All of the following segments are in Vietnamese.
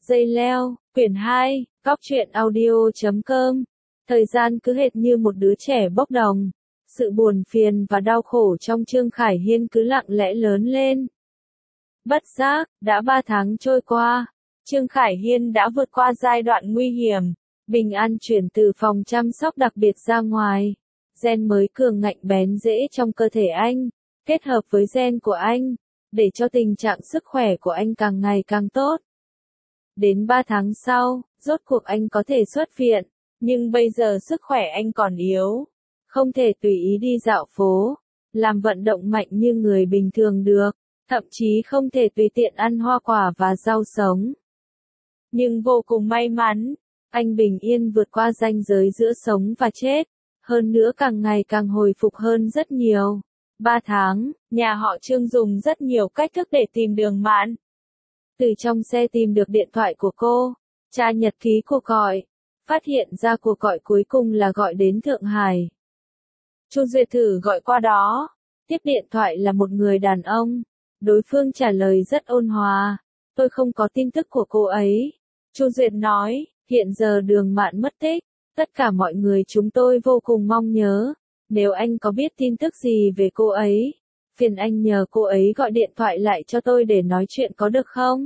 Dây leo, quyển 2, góc truyện audio.com. Thời gian cứ hệt như một đứa trẻ bốc đồng. Sự buồn phiền và đau khổ trong Trương Khải Hiên cứ lặng lẽ lớn lên. Bất giác, đã 3 tháng trôi qua, Trương Khải Hiên đã vượt qua giai đoạn nguy hiểm, bình an chuyển từ phòng chăm sóc đặc biệt ra ngoài. Gen mới cường ngạnh bén rễ trong cơ thể anh, kết hợp với gen của anh, để cho tình trạng sức khỏe của anh càng ngày càng tốt. Đến 3 tháng sau, rốt cuộc anh có thể xuất viện, nhưng bây giờ sức khỏe anh còn yếu, không thể tùy ý đi dạo phố, làm vận động mạnh như người bình thường được, thậm chí không thể tùy tiện ăn hoa quả và rau sống. Nhưng vô cùng may mắn, anh bình yên vượt qua ranh giới giữa sống và chết, hơn nữa càng ngày càng hồi phục hơn rất nhiều. 3 tháng, nhà họ Trương dùng rất nhiều cách thức để tìm Đường Mạn. Từ trong xe tìm được điện thoại của cô, tra nhật ký cuộc gọi, phát hiện ra cuộc gọi cuối cùng là gọi đến Thượng Hải. Chu Duyệt thử gọi qua đó, tiếp điện thoại là một người đàn ông, đối phương trả lời rất ôn hòa, tôi không có tin tức của cô ấy. Chu Duyệt nói, hiện giờ Đường Mạn mất tích, tất cả mọi người chúng tôi vô cùng mong nhớ, nếu anh có biết tin tức gì về cô ấy, phiền anh nhờ cô ấy gọi điện thoại lại cho tôi để nói chuyện có được không?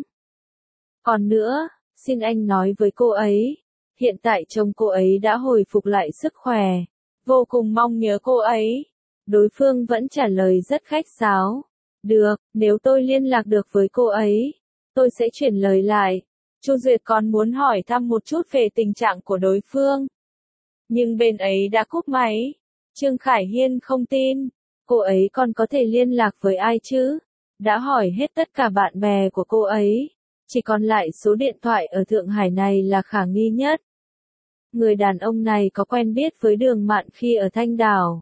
Còn nữa, xin anh nói với cô ấy, hiện tại chồng cô ấy đã hồi phục lại sức khỏe, vô cùng mong nhớ cô ấy. Đối phương vẫn trả lời rất khách sáo, được, nếu tôi liên lạc được với cô ấy, tôi sẽ chuyển lời lại. Chu Duyệt còn muốn hỏi thăm một chút về tình trạng của đối phương, nhưng bên ấy đã cúp máy. Trương Khải Hiên không tin, cô ấy còn có thể liên lạc với ai chứ? Đã hỏi hết tất cả bạn bè của cô ấy, chỉ còn lại số điện thoại ở Thượng Hải này là khả nghi nhất. Người đàn ông này có quen biết với Đường Mạn khi ở Thanh Đảo.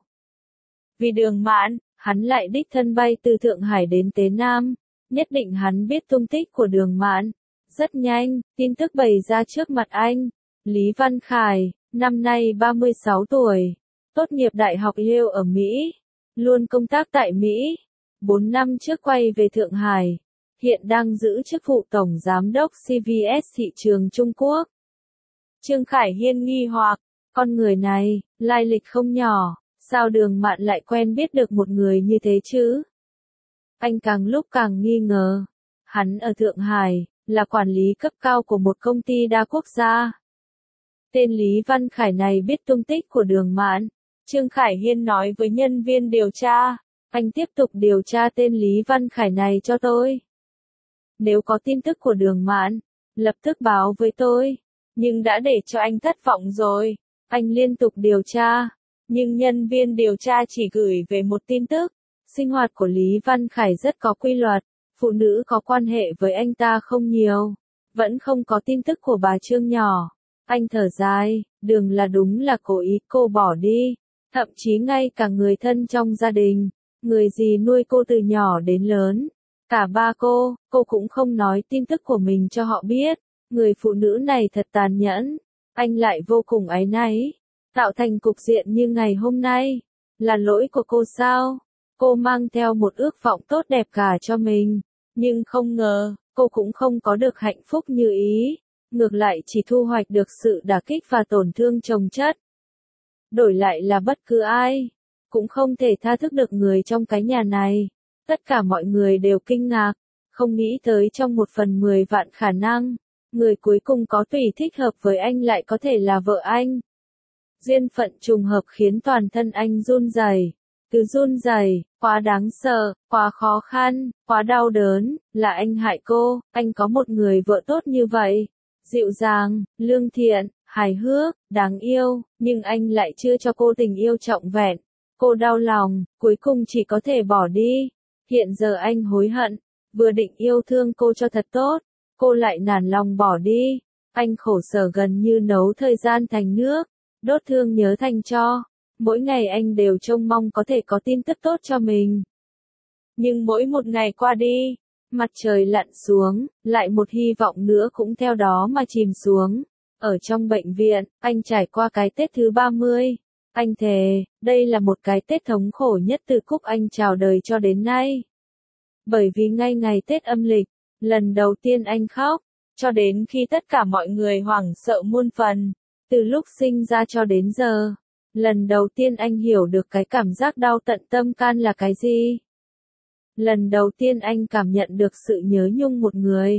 Vì Đường Mạn, hắn lại đích thân bay từ Thượng Hải đến Tế Nam, nhất định hắn biết tung tích của Đường Mạn. Rất nhanh, tin tức bày ra trước mặt anh. Lý Văn Khải, năm nay 36 tuổi, tốt nghiệp Đại học Yale ở Mỹ, luôn công tác tại Mỹ. 4 năm trước quay về Thượng Hải, hiện đang giữ chức vụ Tổng Giám đốc CVS thị trường Trung Quốc. Trương Khải Hiên nghi hoặc, con người này, lai lịch không nhỏ, sao Đường Mạn lại quen biết được một người như thế chứ? Anh càng lúc càng nghi ngờ, hắn ở Thượng Hải, là quản lý cấp cao của một công ty đa quốc gia. Tên Lý Văn Khải này biết tung tích của Đường Mạn. Trương Khải Hiên nói với nhân viên điều tra, anh tiếp tục điều tra tên Lý Văn Khải này cho tôi. Nếu có tin tức của Đường Mạn, lập tức báo với tôi. Nhưng đã để cho anh thất vọng rồi. Anh liên tục điều tra, nhưng nhân viên điều tra chỉ gửi về một tin tức. Sinh hoạt của Lý Văn Khải rất có quy luật, phụ nữ có quan hệ với anh ta không nhiều. Vẫn không có tin tức của bà Trương nhỏ. Anh thở dài, Đường là đúng là cố ý cô bỏ đi. Thậm chí ngay cả người thân trong gia đình, người gì nuôi cô từ nhỏ đến lớn. Cả ba cô cũng không nói tin tức của mình cho họ biết. Người phụ nữ này thật tàn nhẫn. Anh lại vô cùng áy náy. Tạo thành cục diện như ngày hôm nay. Là lỗi của cô sao? Cô mang theo một ước vọng tốt đẹp cả cho mình. Nhưng không ngờ, cô cũng không có được hạnh phúc như ý. Ngược lại chỉ thu hoạch được sự đả kích và tổn thương chồng chất. Đổi lại là bất cứ ai, cũng không thể tha thứ được người trong cái nhà này. Tất cả mọi người đều kinh ngạc, không nghĩ tới trong 1/10 vạn khả năng, người cuối cùng có tùy thích hợp với anh lại có thể là vợ anh. Duyên phận trùng hợp khiến toàn thân anh run rẩy. Cứ run rẩy, quá đáng sợ, quá khó khăn, quá đau đớn, là anh hại cô. Anh có một người vợ tốt như vậy, dịu dàng, lương thiện, hài hước, đáng yêu, nhưng anh lại chưa cho cô tình yêu trọn vẹn. Cô đau lòng, cuối cùng chỉ có thể bỏ đi. Hiện giờ anh hối hận, vừa định yêu thương cô cho thật tốt, cô lại nản lòng bỏ đi. Anh khổ sở gần như nấu thời gian thành nước, đốt thương nhớ thành tro. Mỗi ngày anh đều trông mong có thể có tin tức tốt cho mình. Nhưng mỗi một ngày qua đi, mặt trời lặn xuống, lại một hy vọng nữa cũng theo đó mà chìm xuống. Ở trong bệnh viện, anh trải qua cái Tết thứ 30. Anh thề, đây là một cái Tết thống khổ nhất từ Cúc anh chào đời cho đến nay. Bởi vì ngay ngày Tết âm lịch, lần đầu tiên anh khóc, cho đến khi tất cả mọi người hoảng sợ muôn phần. Từ lúc sinh ra cho đến giờ, lần đầu tiên anh hiểu được cái cảm giác đau tận tâm can là cái gì. Lần đầu tiên anh cảm nhận được sự nhớ nhung một người.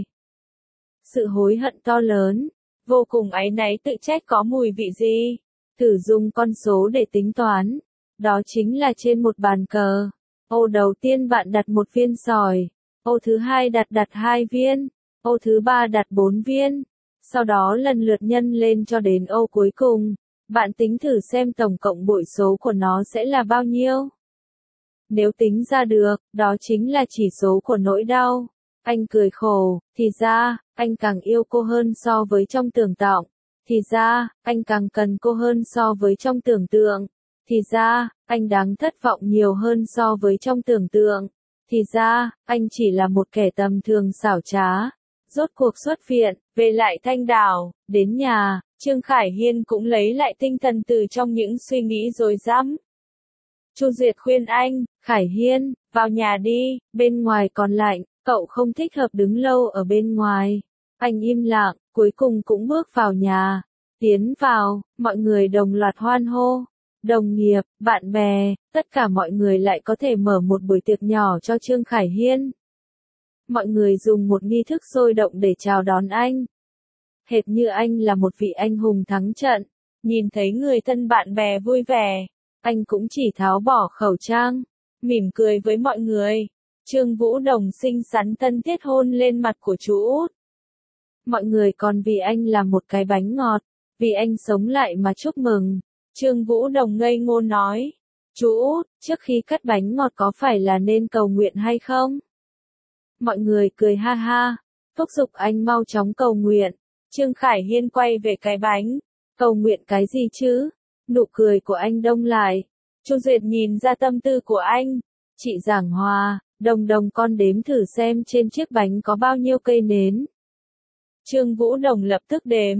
Sự hối hận to lớn, vô cùng áy náy tự trách có mùi vị gì. Thử dùng con số để tính toán. Đó chính là trên một bàn cờ. Ô đầu tiên bạn đặt 1 viên sỏi. Ô thứ hai đặt 2 viên. Ô thứ ba đặt 4 viên. Sau đó lần lượt nhân lên cho đến ô cuối cùng. Bạn tính thử xem tổng cộng bội số của nó sẽ là bao nhiêu. Nếu tính ra được, đó chính là chỉ số của nỗi đau. Anh cười khổ, thì ra, anh càng yêu cô hơn so với trong tưởng tượng. Thì ra, anh càng cần cô hơn so với trong tưởng tượng. Thì ra, anh đáng thất vọng nhiều hơn so với trong tưởng tượng. Thì ra, anh chỉ là một kẻ tầm thường xảo trá. Rốt cuộc xuất viện, về lại Thanh Đảo, đến nhà, Trương Khải Hiên cũng lấy lại tinh thần từ trong những suy nghĩ rối rắm. Chu Duyệt khuyên anh, Khải Hiên, vào nhà đi, bên ngoài còn lạnh, cậu không thích hợp đứng lâu ở bên ngoài. Anh im lặng, cuối cùng cũng bước vào nhà. Tiến vào, mọi người đồng loạt hoan hô. Đồng nghiệp, bạn bè, tất cả mọi người lại có thể mở một buổi tiệc nhỏ cho Trương Khải Hiên. Mọi người dùng một nghi thức sôi động để chào đón anh. Hệt như anh là một vị anh hùng thắng trận. Nhìn thấy người thân bạn bè vui vẻ, anh cũng chỉ tháo bỏ khẩu trang, mỉm cười với mọi người. Trương Vũ Đồng xinh xắn thân thiết hôn lên mặt của chú Út. Mọi người còn vì anh làm một cái bánh ngọt, vì anh sống lại mà chúc mừng. Trương Vũ Đồng ngây ngô nói, chú Út, trước khi cắt bánh ngọt có phải là nên cầu nguyện hay không? Mọi người cười ha ha, thúc giục anh mau chóng cầu nguyện. Trương Khải Hiên quay về cái bánh, cầu nguyện cái gì chứ? Nụ cười của anh đông lại. Chu Duyệt nhìn ra tâm tư của anh. Chị giảng hòa, Đồng Đồng con đếm thử xem trên chiếc bánh có bao nhiêu cây nến. Trương Vũ Đồng lập tức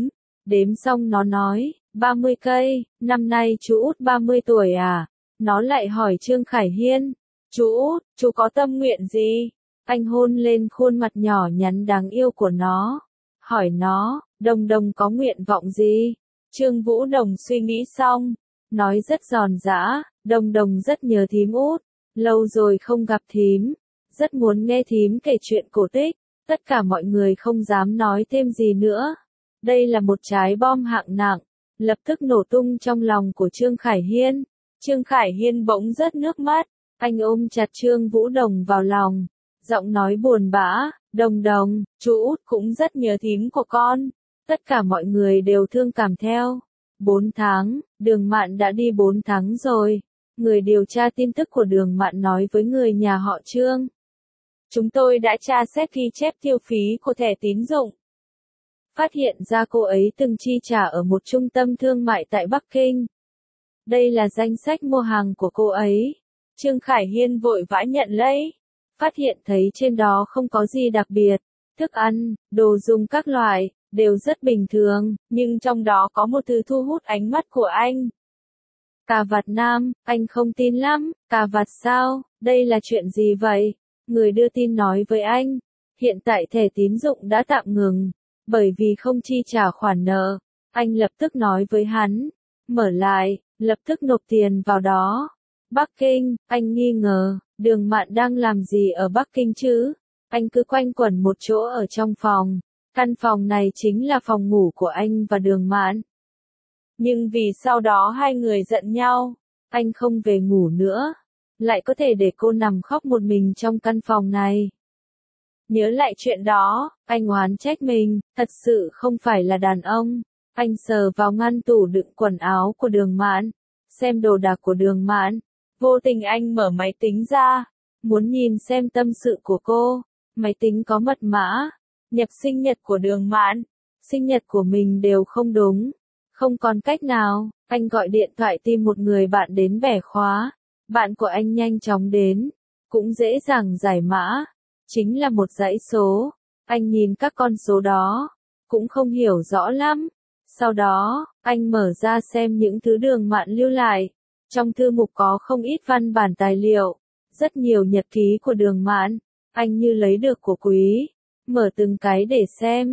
đếm xong nó nói, 30 cây, năm nay chú Út 30 tuổi à? Nó lại hỏi Trương Khải Hiên, chú Út, chú có tâm nguyện gì? Anh hôn lên khuôn mặt nhỏ nhắn đáng yêu của nó, hỏi nó, Đồng Đồng có nguyện vọng gì? Trương Vũ Đồng suy nghĩ xong, nói rất giòn giã, Đồng Đồng rất nhớ thím Út, lâu rồi không gặp thím, rất muốn nghe thím kể chuyện cổ tích. Tất cả mọi người không dám nói thêm gì nữa. Đây là một trái bom hạng nặng, lập tức nổ tung trong lòng của Trương Khải Hiên. Trương Khải Hiên bỗng rớt nước mắt, anh ôm chặt Trương Vũ Đồng vào lòng, giọng nói buồn bã, Đồng Đồng, chú Út cũng rất nhớ thím của con. Tất cả mọi người đều thương cảm theo. 4 tháng, Đường Mạn đã đi 4 tháng rồi. Người điều tra tin tức của Đường Mạn nói với người nhà họ Trương. Chúng tôi đã tra xét ghi chép tiêu phí của thẻ tín dụng. Phát hiện ra cô ấy từng chi trả ở một trung tâm thương mại tại Bắc Kinh. Đây là danh sách mua hàng của cô ấy. Trương Khải Hiên vội vã nhận lấy. Phát hiện thấy trên đó không có gì đặc biệt. Thức ăn, đồ dùng các loại, đều rất bình thường, nhưng trong đó có một thứ thu hút ánh mắt của anh. Cà vạt nam, anh không tin lắm, cà vạt sao, đây là chuyện gì vậy? Người đưa tin nói với anh, hiện tại thẻ tín dụng đã tạm ngừng, bởi vì không chi trả khoản nợ. Anh lập tức nói với hắn, mở lại, lập tức nộp tiền vào đó. Bắc Kinh, anh nghi ngờ, Đường Mạn đang làm gì ở Bắc Kinh chứ? Anh cứ quanh quẩn một chỗ ở trong phòng. Căn phòng này chính là phòng ngủ của anh và Đường Mạn. Nhưng vì sau đó hai người giận nhau, anh không về ngủ nữa. Lại có thể để cô nằm khóc một mình trong căn phòng này. Nhớ lại chuyện đó, anh oán trách mình, thật sự không phải là đàn ông. Anh sờ vào ngăn tủ đựng quần áo của Đường Mạn, xem đồ đạc của Đường Mạn. Vô tình anh mở máy tính ra, muốn nhìn xem tâm sự của cô. Máy tính có mật mã, nhập sinh nhật của Đường Mạn, sinh nhật của mình đều không đúng. Không còn cách nào, anh gọi điện thoại tìm một người bạn đến bẻ khóa. Bạn của anh nhanh chóng đến, cũng dễ dàng giải mã, chính là một dãy số. Anh nhìn các con số đó, cũng không hiểu rõ lắm. Sau đó, anh mở ra xem những thứ Đường Mạn lưu lại. Trong thư mục có không ít văn bản tài liệu, rất nhiều nhật ký của Đường Mạn. Anh như lấy được của quý, mở từng cái để xem.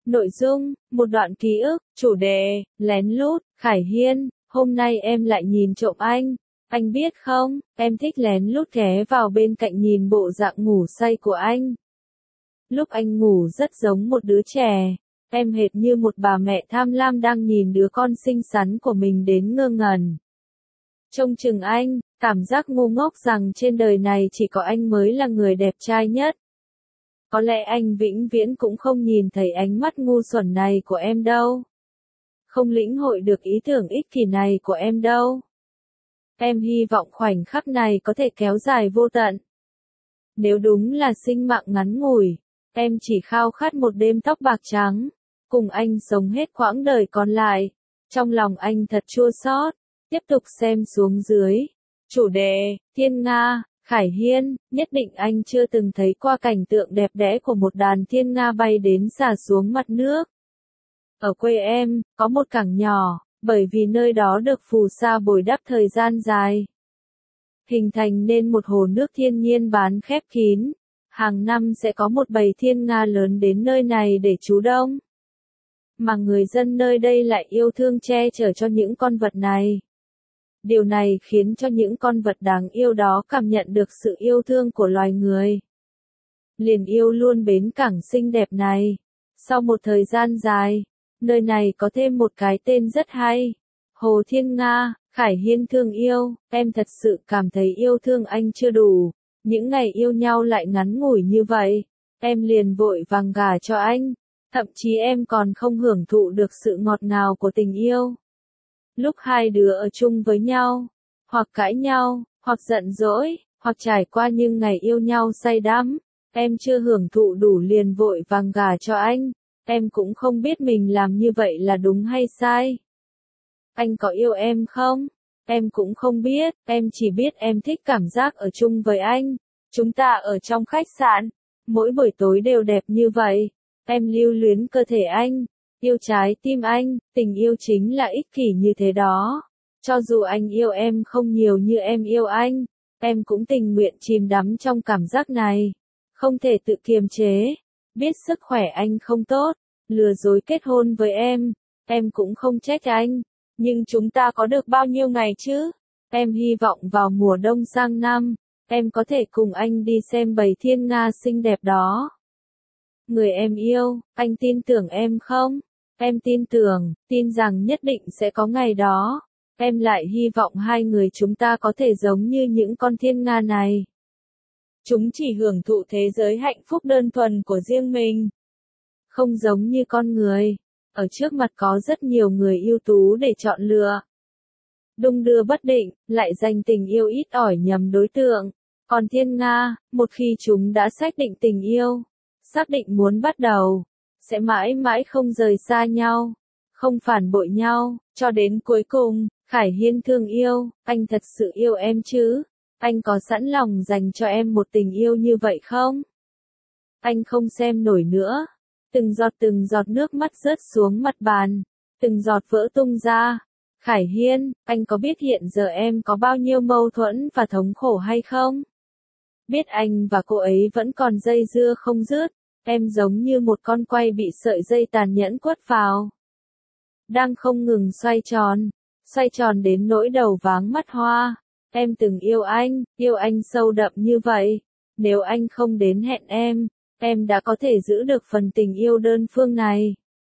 Nội dung, một đoạn ký ức, chủ đề, lén lút, Khải Hiên, hôm nay em lại nhìn trộm anh. Anh biết không, em thích lén lút ghé vào bên cạnh nhìn bộ dạng ngủ say của anh. Lúc anh ngủ rất giống một đứa trẻ, em hệt như một bà mẹ tham lam đang nhìn đứa con xinh xắn của mình đến ngơ ngẩn. Trông chừng anh, cảm giác ngu ngốc rằng trên đời này chỉ có anh mới là người đẹp trai nhất. Có lẽ anh vĩnh viễn cũng không nhìn thấy ánh mắt ngu xuẩn này của em đâu. Không lĩnh hội được ý tưởng ích kỷ này của em đâu. Em hy vọng khoảnh khắc này có thể kéo dài vô tận. Nếu đúng là sinh mạng ngắn ngủi, em chỉ khao khát một đêm tóc bạc trắng, cùng anh sống hết quãng đời còn lại. Trong lòng anh thật chua xót. Tiếp tục xem xuống dưới. Chủ đề, thiên nga, Khải Hiên, nhất định anh chưa từng thấy qua cảnh tượng đẹp đẽ của một đàn thiên nga bay đến xả xuống mặt nước. Ở quê em, có một cảng nhỏ, bởi vì nơi đó được phù sa bồi đắp thời gian dài, hình thành nên một hồ nước thiên nhiên bán khép kín. Hàng năm sẽ có một bầy thiên nga lớn đến nơi này để trú đông. Mà người dân nơi đây lại yêu thương che chở cho những con vật này. Điều này khiến cho những con vật đáng yêu đó cảm nhận được sự yêu thương của loài người. Liền yêu luôn bến cảng xinh đẹp này. Sau một thời gian dài, nơi này có thêm một cái tên rất hay. Hồ Thiên Nga, Khải Hiên thương yêu, em thật sự cảm thấy yêu thương anh chưa đủ. Những ngày yêu nhau lại ngắn ngủi như vậy, em liền vội vàng gả cho anh. Thậm chí em còn không hưởng thụ được sự ngọt ngào của tình yêu. Lúc hai đứa ở chung với nhau, hoặc cãi nhau, hoặc giận dỗi, hoặc trải qua những ngày yêu nhau say đắm, em chưa hưởng thụ đủ liền vội vàng gả cho anh. Em cũng không biết mình làm như vậy là đúng hay sai. Anh có yêu em không? Em cũng không biết, em chỉ biết em thích cảm giác ở chung với anh. Chúng ta ở trong khách sạn, mỗi buổi tối đều đẹp như vậy. Em lưu luyến cơ thể anh, yêu trái tim anh, tình yêu chính là ích kỷ như thế đó. Cho dù anh yêu em không nhiều như em yêu anh, em cũng tình nguyện chìm đắm trong cảm giác này. Không thể tự kiềm chế, biết sức khỏe anh không tốt, lừa dối kết hôn với em cũng không trách anh. Nhưng chúng ta có được bao nhiêu ngày chứ? Em hy vọng vào mùa đông sang năm, em có thể cùng anh đi xem bầy thiên nga xinh đẹp đó. Người em yêu, anh tin tưởng em không? Em tin tưởng, tin rằng nhất định sẽ có ngày đó. Em lại hy vọng hai người chúng ta có thể giống như những con thiên nga này. Chúng chỉ hưởng thụ thế giới hạnh phúc đơn thuần của riêng mình. Không giống như con người. Ở trước mặt có rất nhiều người ưu tú để chọn lựa. Đung đưa bất định, lại dành tình yêu ít ỏi nhầm đối tượng. Còn thiên nga, một khi chúng đã xác định tình yêu, xác định muốn bắt đầu, sẽ mãi mãi không rời xa nhau, không phản bội nhau, cho đến cuối cùng. Khải Hiên thương yêu, anh thật sự yêu em chứ? Anh có sẵn lòng dành cho em một tình yêu như vậy không? Anh không xem nổi nữa. Từng giọt nước mắt rớt xuống mặt bàn, từng giọt vỡ tung ra. Khải Hiên, anh có biết hiện giờ em có bao nhiêu mâu thuẫn và thống khổ hay không? Biết anh và cô ấy vẫn còn dây dưa không dứt, em giống như một con quay bị sợi dây tàn nhẫn quất vào. Đang không ngừng xoay tròn đến nỗi đầu váng mắt hoa. Em từng yêu anh sâu đậm như vậy. Nếu anh không đến hẹn em đã có thể giữ được phần tình yêu đơn phương này.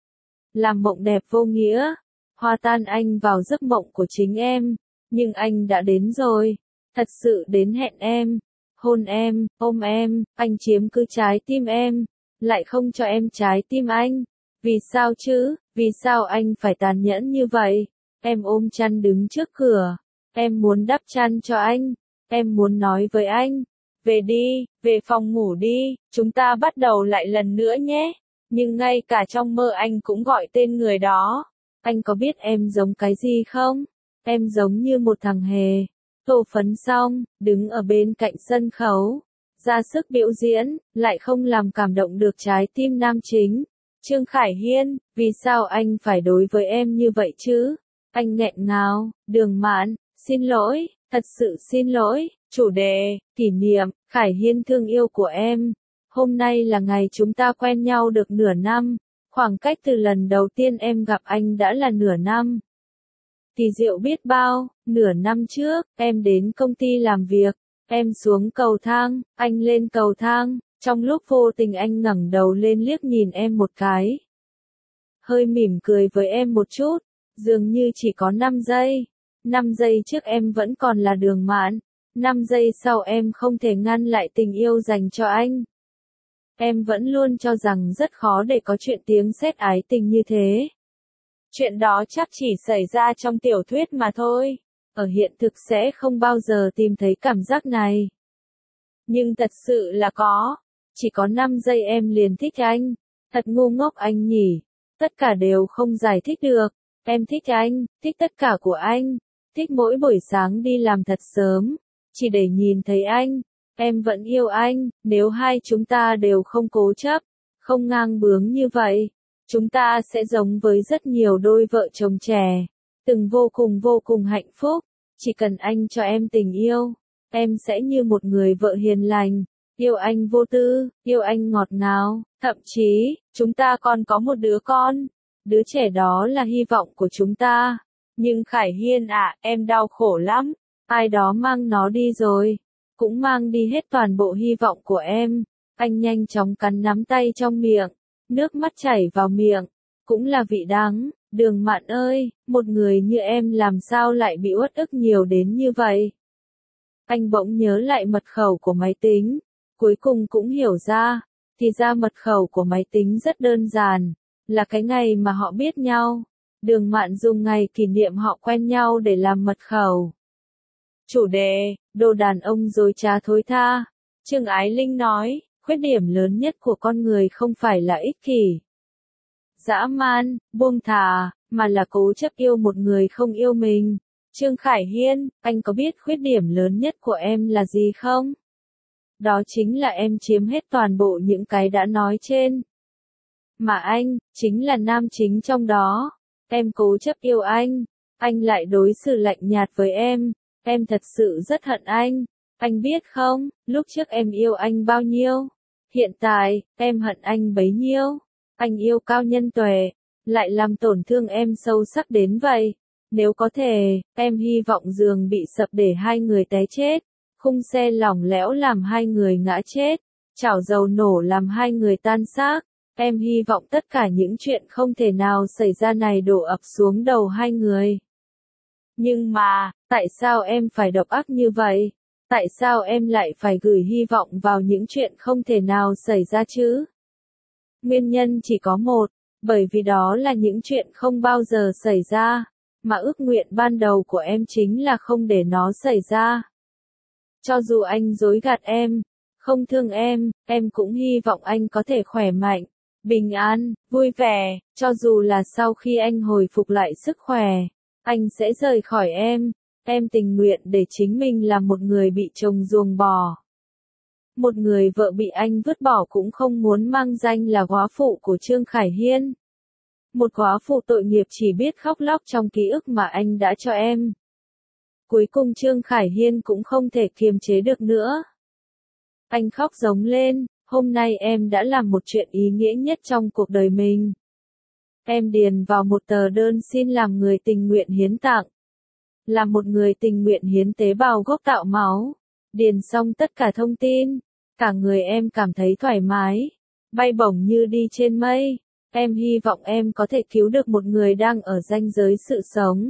Làm mộng đẹp vô nghĩa, hòa tan anh vào giấc mộng của chính em, nhưng anh đã đến rồi, thật sự đến hẹn em, hôn em, ôm em, anh chiếm cứ trái tim em, lại không cho em trái tim anh. Vì sao chứ, vì sao anh phải tàn nhẫn như vậy? Em ôm chăn đứng trước cửa, em muốn đắp chăn cho anh, em muốn nói với anh. Về đi, về phòng ngủ đi, chúng ta bắt đầu lại lần nữa nhé. Nhưng ngay cả trong mơ anh cũng gọi tên người đó. Anh có biết em giống cái gì không? Em giống như một thằng hề. Tô phấn xong, đứng ở bên cạnh sân khấu. Ra sức biểu diễn, lại không làm cảm động được trái tim nam chính. Trương Khải Hiên, vì sao anh phải đối với em như vậy chứ? Anh nghẹn ngào, Đường Mạn, xin lỗi, thật sự xin lỗi. Chủ đề, kỷ niệm, Khải Hiên thương yêu của em. Hôm nay là ngày chúng ta quen nhau được nửa năm. Khoảng cách từ lần đầu tiên em gặp anh đã là nửa năm. Kỳ diệu biết bao, nửa năm trước, em đến công ty làm việc, em xuống cầu thang, anh lên cầu thang, trong lúc vô tình anh ngẩng đầu lên liếc nhìn em một cái. Hơi mỉm cười với em một chút, dường như chỉ có 5 giây. 5 giây trước em vẫn còn là Đường Mạn, 5 giây sau em không thể ngăn lại tình yêu dành cho anh. Em vẫn luôn cho rằng rất khó để có chuyện tiếng sét ái tình như thế. Chuyện đó chắc chỉ xảy ra trong tiểu thuyết mà thôi. Ở hiện thực sẽ không bao giờ tìm thấy cảm giác này. Nhưng thật sự là có. Chỉ có 5 giây em liền thích anh. Thật ngu ngốc anh nhỉ. Tất cả đều không giải thích được. Em thích anh, thích tất cả của anh. Thích mỗi buổi sáng đi làm thật sớm. Chỉ để nhìn thấy anh. Em vẫn yêu anh, nếu hai chúng ta đều không cố chấp, không ngang bướng như vậy, chúng ta sẽ giống với rất nhiều đôi vợ chồng trẻ, từng vô cùng hạnh phúc. Chỉ cần anh cho em tình yêu, em sẽ như một người vợ hiền lành, yêu anh vô tư, yêu anh ngọt ngào, thậm chí, chúng ta còn có một đứa con. Đứa trẻ đó là hy vọng của chúng ta. Nhưng Khải Hiên ạ, em đau khổ lắm, ai đó mang nó đi rồi. Cũng mang đi hết toàn bộ hy vọng của em. Anh nhanh chóng cắn nắm tay trong miệng, nước mắt chảy vào miệng, cũng là vị đắng. Đường Mạn ơi, một người như em làm sao lại bị uất ức nhiều đến như vậy? Anh bỗng nhớ lại mật khẩu của máy tính, cuối cùng cũng hiểu ra, thì ra mật khẩu của máy tính rất đơn giản, là cái ngày mà họ biết nhau. Đường Mạn dùng ngày kỷ niệm họ quen nhau để làm mật khẩu. Chủ đề, đồ đàn ông dối trá thối tha. Trương Ái Linh nói, khuyết điểm lớn nhất của con người không phải là ích kỷ, dã man, buông thả, mà là cố chấp yêu một người không yêu mình. Trương Khải Hiên, anh có biết khuyết điểm lớn nhất của em là gì không? Đó chính là em chiếm hết toàn bộ những cái đã nói trên. Mà anh, chính là nam chính trong đó. Em cố chấp yêu anh lại đối xử lạnh nhạt với em. Em thật sự rất hận anh. Anh biết không, lúc trước em yêu anh bao nhiêu. Hiện tại, em hận anh bấy nhiêu. Anh yêu cao nhân tuệ, lại làm tổn thương em sâu sắc đến vậy. Nếu có thể, em hy vọng giường bị sập để hai người té chết. Khung xe lỏng lẻo làm hai người ngã chết. Chảo dầu nổ làm hai người tan xác. Em hy vọng tất cả những chuyện không thể nào xảy ra này đổ ập xuống đầu hai người. Nhưng mà, tại sao em phải độc ác như vậy? Tại sao em lại phải gửi hy vọng vào những chuyện không thể nào xảy ra chứ? Nguyên nhân chỉ có một, bởi vì đó là những chuyện không bao giờ xảy ra, mà ước nguyện ban đầu của em chính là không để nó xảy ra. Cho dù anh dối gạt em, không thương em cũng hy vọng anh có thể khỏe mạnh, bình an, vui vẻ, cho dù là sau khi anh hồi phục lại sức khỏe, anh sẽ rời khỏi em tình nguyện để chính mình là một người bị chồng ruồng bỏ. Một người vợ bị anh vứt bỏ cũng không muốn mang danh là góa phụ của Trương Khải Hiên. Một góa phụ tội nghiệp chỉ biết khóc lóc trong ký ức mà anh đã cho em. Cuối cùng Trương Khải Hiên cũng không thể kiềm chế được nữa. Anh khóc giống lên, hôm nay em đã làm một chuyện ý nghĩa nhất trong cuộc đời mình. Em điền vào một tờ đơn xin làm người tình nguyện hiến tặng. Là một người tình nguyện hiến tế bào gốc tạo máu. Điền xong tất cả thông tin. Cả người em cảm thấy thoải mái. Bay bổng như đi trên mây. Em hy vọng em có thể cứu được một người đang ở ranh giới sự sống.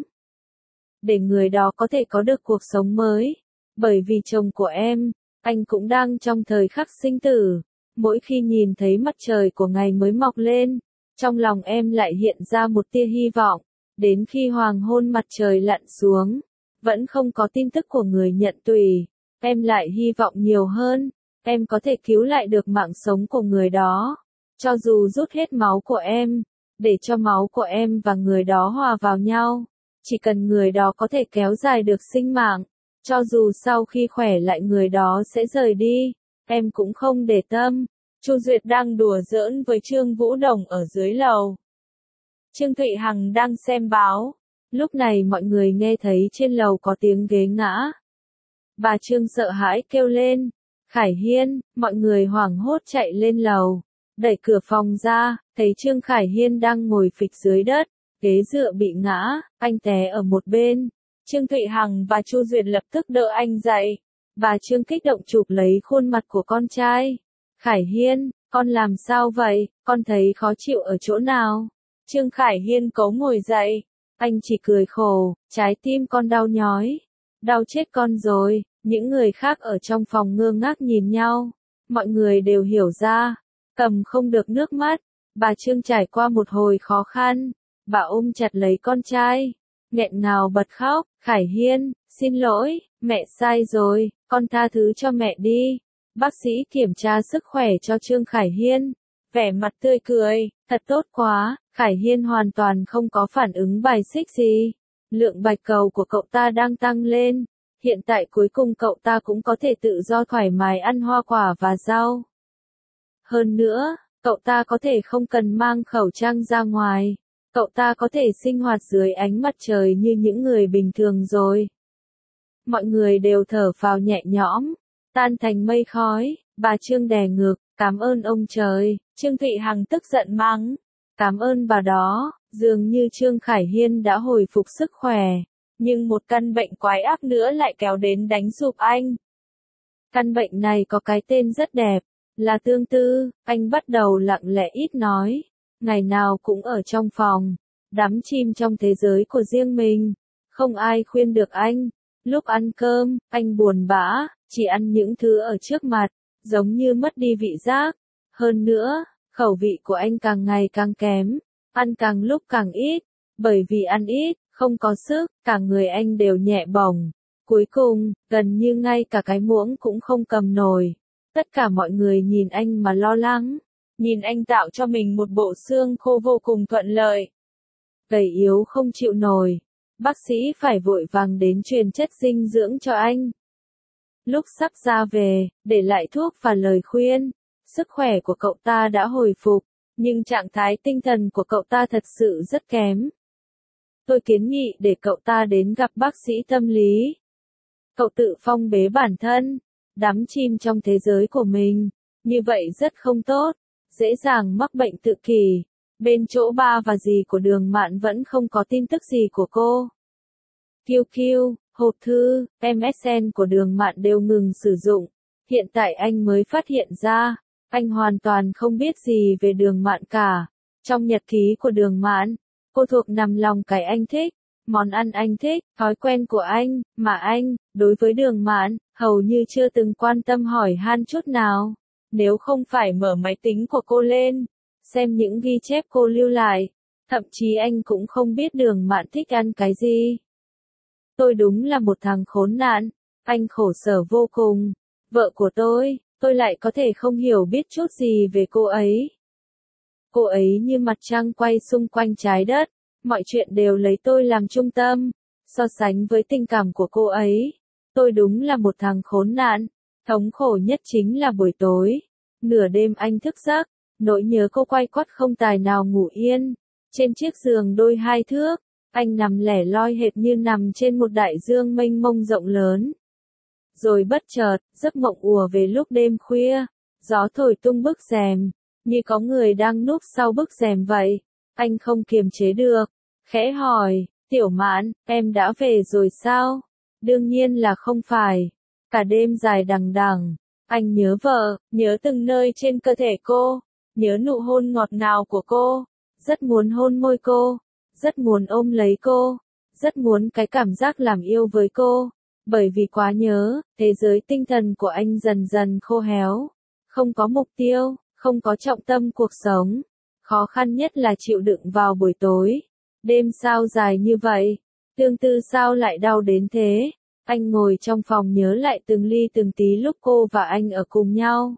Để người đó có thể có được cuộc sống mới. Bởi vì chồng của em, anh cũng đang trong thời khắc sinh tử. Mỗi khi nhìn thấy mặt trời của ngày mới mọc lên, trong lòng em lại hiện ra một tia hy vọng. Đến khi hoàng hôn mặt trời lặn xuống, vẫn không có tin tức của người nhận tùy, em lại hy vọng nhiều hơn, em có thể cứu lại được mạng sống của người đó. Cho dù rút hết máu của em, để cho máu của em và người đó hòa vào nhau, chỉ cần người đó có thể kéo dài được sinh mạng, cho dù sau khi khỏe lại người đó sẽ rời đi, em cũng không để tâm. Chu Duyệt đang đùa giỡn với Trương Vũ Đồng ở dưới lầu. Trương Thụy Hằng đang xem báo. Lúc này mọi người nghe thấy trên lầu có tiếng ghế ngã. Bà Trương sợ hãi kêu lên. Khải Hiên, mọi người hoảng hốt chạy lên lầu. Đẩy cửa phòng ra, thấy Trương Khải Hiên đang ngồi phịch dưới đất, ghế dựa bị ngã, anh té ở một bên. Trương Thụy Hằng và Chu Duyệt lập tức đỡ anh dậy. Bà Trương kích động chụp lấy khuôn mặt của con trai. Khải Hiên, con làm sao vậy, con thấy khó chịu ở chỗ nào? Trương Khải Hiên cố ngồi dậy. Anh chỉ cười khổ, trái tim con đau nhói. Đau chết con rồi. Những người khác ở trong phòng ngơ ngác nhìn nhau. Mọi người đều hiểu ra. Cầm không được nước mắt. Bà Trương trải qua một hồi khó khăn. Bà ôm chặt lấy con trai. Nghẹn ngào bật khóc. Khải Hiên, xin lỗi, mẹ sai rồi, con tha thứ cho mẹ đi. Bác sĩ kiểm tra sức khỏe cho Trương Khải Hiên. Vẻ mặt tươi cười, thật tốt quá. Khải Hiên hoàn toàn không có phản ứng bài xích gì. Lượng bạch cầu của cậu ta đang tăng lên. Hiện tại cuối cùng cậu ta cũng có thể tự do thoải mái ăn hoa quả và rau. Hơn nữa, cậu ta có thể không cần mang khẩu trang ra ngoài. Cậu ta có thể sinh hoạt dưới ánh mặt trời như những người bình thường rồi. Mọi người đều thở phào nhẹ nhõm, tan thành mây khói. Bà Trương đè ngực, cảm ơn ông trời. Trương Thụy Hằng tức giận mắng, cảm ơn bà đó. Dường như Trương Khải Hiên đã hồi phục sức khỏe, nhưng một căn bệnh quái ác nữa lại kéo đến đánh sụp anh. Căn bệnh này có cái tên rất đẹp, là tương tư. Anh bắt đầu lặng lẽ ít nói, ngày nào cũng ở trong phòng, đắm chìm trong thế giới của riêng mình. Không ai khuyên được anh. Lúc ăn cơm, anh buồn bã, chỉ ăn những thứ ở trước mặt, giống như mất đi vị giác. Hơn nữa, khẩu vị của anh càng ngày càng kém, ăn càng lúc càng ít. Bởi vì ăn ít, không có sức, cả người anh đều nhẹ bỏng. Cuối cùng, gần như ngay cả cái muỗng cũng không cầm nổi. Tất cả mọi người nhìn anh mà lo lắng. Nhìn anh tạo cho mình một bộ xương khô vô cùng thuận lợi. Gầy yếu không chịu nổi. Bác sĩ phải vội vàng đến truyền chất dinh dưỡng cho anh. Lúc sắp ra về, để lại thuốc và lời khuyên. Sức khỏe của cậu ta đã hồi phục, nhưng trạng thái tinh thần của cậu ta thật sự rất kém. Tôi kiến nghị để cậu ta đến gặp bác sĩ tâm lý. Cậu tự phong bế bản thân, đắm chìm trong thế giới của mình, như vậy rất không tốt, dễ dàng mắc bệnh tự kỷ. Bên chỗ ba và dì của Đường Mạn vẫn không có tin tức gì của cô. QQ, hộp thư, MSN của Đường Mạn đều ngừng sử dụng. Hiện tại anh mới phát hiện ra, anh hoàn toàn không biết gì về Đường Mạn cả. Trong nhật ký của Đường Mạn, cô thuộc nằm lòng cái anh thích, món ăn anh thích, thói quen của anh, mà anh, đối với Đường Mạn, hầu như chưa từng quan tâm hỏi han chút nào. Nếu không phải mở máy tính của cô lên, xem những ghi chép cô lưu lại, thậm chí anh cũng không biết Đường Mạn thích ăn cái gì. Tôi đúng là một thằng khốn nạn, anh khổ sở vô cùng. Vợ của tôi lại có thể không hiểu biết chút gì về cô ấy. Cô ấy như mặt trăng quay xung quanh trái đất, mọi chuyện đều lấy tôi làm trung tâm. So sánh với tình cảm của cô ấy, tôi đúng là một thằng khốn nạn. Thống khổ nhất chính là buổi tối, nửa đêm anh thức giấc, nỗi nhớ cô quay quắt không tài nào ngủ yên. Trên chiếc giường đôi hai thước, anh nằm lẻ loi hệt như nằm trên một đại dương mênh mông rộng lớn. Rồi bất chợt, giấc mộng ùa về lúc đêm khuya, gió thổi tung bức rèm, như có người đang núp sau bức rèm vậy. Anh không kiềm chế được, khẽ hỏi, Tiểu Mạn, em đã về rồi sao? Đương nhiên là không phải. Cả đêm dài đằng đẵng, anh nhớ vợ, nhớ từng nơi trên cơ thể cô, nhớ nụ hôn ngọt ngào của cô, rất muốn hôn môi cô, rất muốn ôm lấy cô, rất muốn cái cảm giác làm yêu với cô. Bởi vì quá nhớ, thế giới tinh thần của anh dần dần khô héo, không có mục tiêu, không có trọng tâm cuộc sống. Khó khăn nhất là chịu đựng vào buổi tối. Đêm sao dài như vậy? Tương tư sao lại đau đến thế? Anh ngồi trong phòng nhớ lại từng ly từng tí lúc cô và anh ở cùng nhau.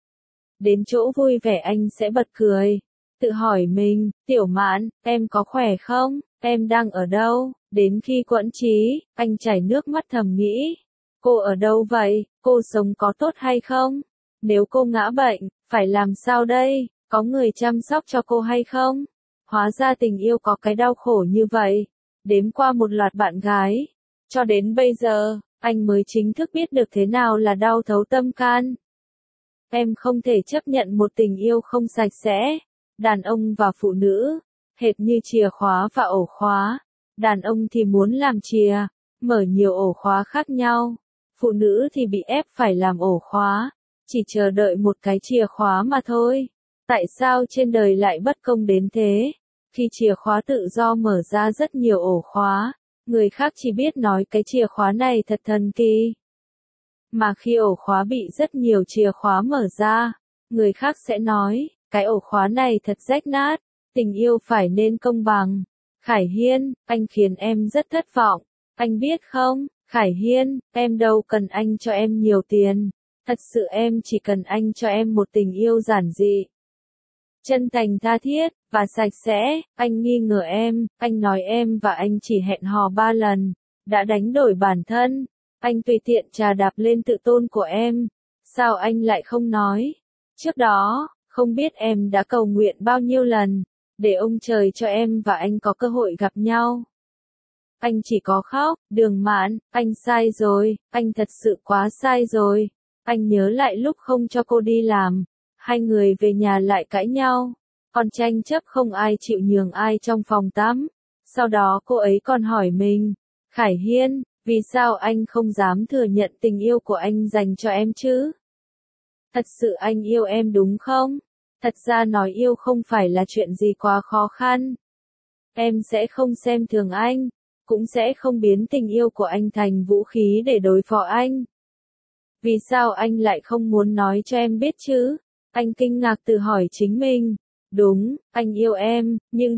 Đến chỗ vui vẻ anh sẽ bật cười. Tự hỏi mình, Tiểu Mạn, em có khỏe không? Em đang ở đâu? Đến khi quẫn trí, anh chảy nước mắt thầm nghĩ. Cô ở đâu vậy? Cô sống có tốt hay không? Nếu cô ngã bệnh, phải làm sao đây? Có người chăm sóc cho cô hay không? Hóa ra tình yêu có cái đau khổ như vậy. Đếm qua một loạt bạn gái. Cho đến bây giờ, anh mới chính thức biết được thế nào là đau thấu tâm can. Em không thể chấp nhận một tình yêu không sạch sẽ. Đàn ông và phụ nữ, hệt như chìa khóa và ổ khóa. Đàn ông thì muốn làm chìa, mở nhiều ổ khóa khác nhau. Phụ nữ thì bị ép phải làm ổ khóa, chỉ chờ đợi một cái chìa khóa mà thôi. Tại sao trên đời lại bất công đến thế? Khi chìa khóa tự do mở ra rất nhiều ổ khóa, người khác chỉ biết nói cái chìa khóa này thật thần kỳ. Mà khi ổ khóa bị rất nhiều chìa khóa mở ra, người khác sẽ nói, cái ổ khóa này thật rách nát, tình yêu phải nên công bằng. Khải Hiên, anh khiến em rất thất vọng. Anh biết không, Khải Hiên, em đâu cần anh cho em nhiều tiền. Thật sự em chỉ cần anh cho em một tình yêu giản dị, chân thành tha thiết, và sạch sẽ. Anh nghi ngờ em, anh nói em và anh chỉ hẹn hò 3 lần, đã đánh đổi bản thân. Anh tùy tiện trà đạp lên tự tôn của em. Sao anh lại không nói? Trước đó, không biết em đã cầu nguyện bao nhiêu lần, để ông trời cho em và anh có cơ hội gặp nhau. Anh chỉ có khóc, Đường Mạn, anh sai rồi, anh thật sự quá sai rồi. Anh nhớ lại lúc không cho cô đi làm, hai người về nhà lại cãi nhau, còn tranh chấp không ai chịu nhường ai trong phòng tắm. Sau đó cô ấy còn hỏi mình, Khải Hiên, vì sao anh không dám thừa nhận tình yêu của anh dành cho em chứ? Thật sự anh yêu em đúng không? Thật ra nói yêu không phải là chuyện gì quá khó khăn. Em sẽ không xem thường anh, cũng sẽ không biến tình yêu của anh thành vũ khí để đối phó anh. Vì sao anh lại không muốn nói cho em biết chứ? Anh kinh ngạc tự hỏi chính mình. Đúng, anh yêu em, nhưng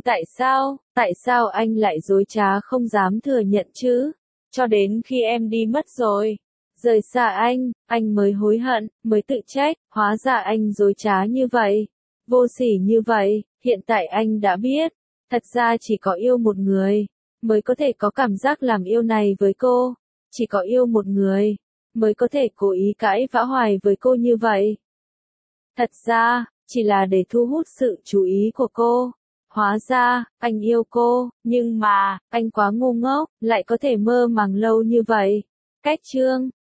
tại sao anh lại dối trá không dám thừa nhận chứ? Cho đến khi em đi mất rồi, rời xa anh mới hối hận, mới tự trách, hóa ra anh dối trá như vậy, vô sỉ như vậy. Hiện tại anh đã biết, thật ra chỉ có yêu một người mới có thể có cảm giác làm yêu này với cô, chỉ có yêu một người mới có thể cố ý cãi vã hoài với cô như vậy. Thật ra, chỉ là để thu hút sự chú ý của cô. Hóa ra, anh yêu cô, nhưng mà, anh quá ngu ngốc, lại có thể mơ màng lâu như vậy. Cách chương